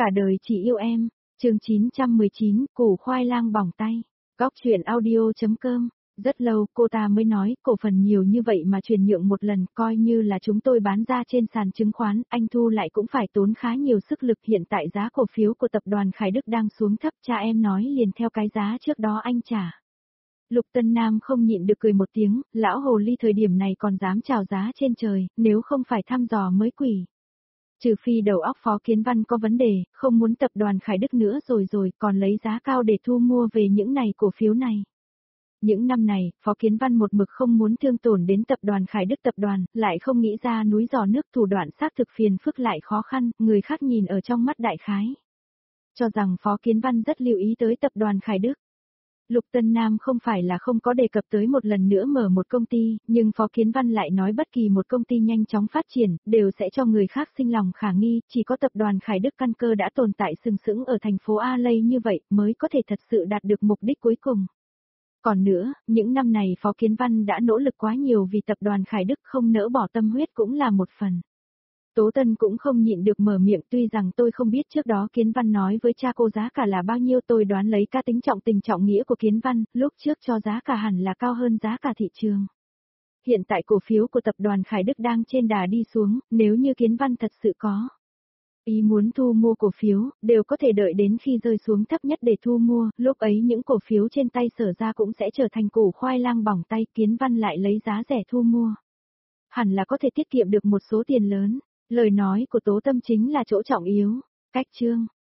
Cả đời chỉ yêu em, chương 919, củ khoai lang bỏng tay. Góc chuyện audio.com. Rất lâu cô ta mới nói, cổ phần nhiều như vậy mà chuyển nhượng một lần, coi như là chúng tôi bán ra trên sàn chứng khoán, anh thu lại cũng phải tốn khá nhiều sức lực. Hiện tại giá cổ phiếu của tập đoàn Khải Đức đang xuống thấp, cha em nói liền theo cái giá trước đó anh trả. Lục Tân Nam không nhịn được cười một tiếng, lão hồ ly thời điểm này còn dám chào giá trên trời, nếu không phải thăm dò mới quỷ. Trừ phi đầu óc Phó Kiến Văn có vấn đề, không muốn tập đoàn Khải Đức nữa rồi còn lấy giá cao để thu mua về những này cổ phiếu này. Những năm này, Phó Kiến Văn một mực không muốn thương tổn đến tập đoàn Khải Đức tập đoàn, lại không nghĩ ra núi giò nước thủ đoạn xác thực phiền phức lại khó khăn, người khác nhìn ở trong mắt đại khái. Cho rằng Phó Kiến Văn rất lưu ý tới tập đoàn Khải Đức. Lục Tân Nam không phải là không có đề cập tới một lần nữa mở một công ty, nhưng Phó Kiến Văn lại nói bất kỳ một công ty nhanh chóng phát triển, đều sẽ cho người khác sinh lòng khả nghi, chỉ có tập đoàn Khải Đức căn cơ đã tồn tại sừng sững ở thành phố A Lây như vậy mới có thể thật sự đạt được mục đích cuối cùng. Còn nữa, những năm này Phó Kiến Văn đã nỗ lực quá nhiều vì tập đoàn Khải Đức, không nỡ bỏ tâm huyết cũng là một phần. Tố Tân cũng không nhịn được mở miệng, tuy rằng tôi không biết trước đó Kiến Văn nói với cha cô giá cả là bao nhiêu, tôi đoán lấy cá tính trọng tình trọng nghĩa của Kiến Văn, lúc trước cho giá cả hẳn là cao hơn giá cả thị trường. Hiện tại cổ phiếu của tập đoàn Khải Đức đang trên đà đi xuống, nếu như Kiến Văn thật sự có ý muốn thu mua cổ phiếu, đều có thể đợi đến khi rơi xuống thấp nhất để thu mua, lúc ấy những cổ phiếu trên tay Sở ra cũng sẽ trở thành củ khoai lang bỏng tay, Kiến Văn lại lấy giá rẻ thu mua. Hẳn là có thể tiết kiệm được một số tiền lớn. Lời nói của Tố Tâm chính là chỗ trọng yếu. Cách chương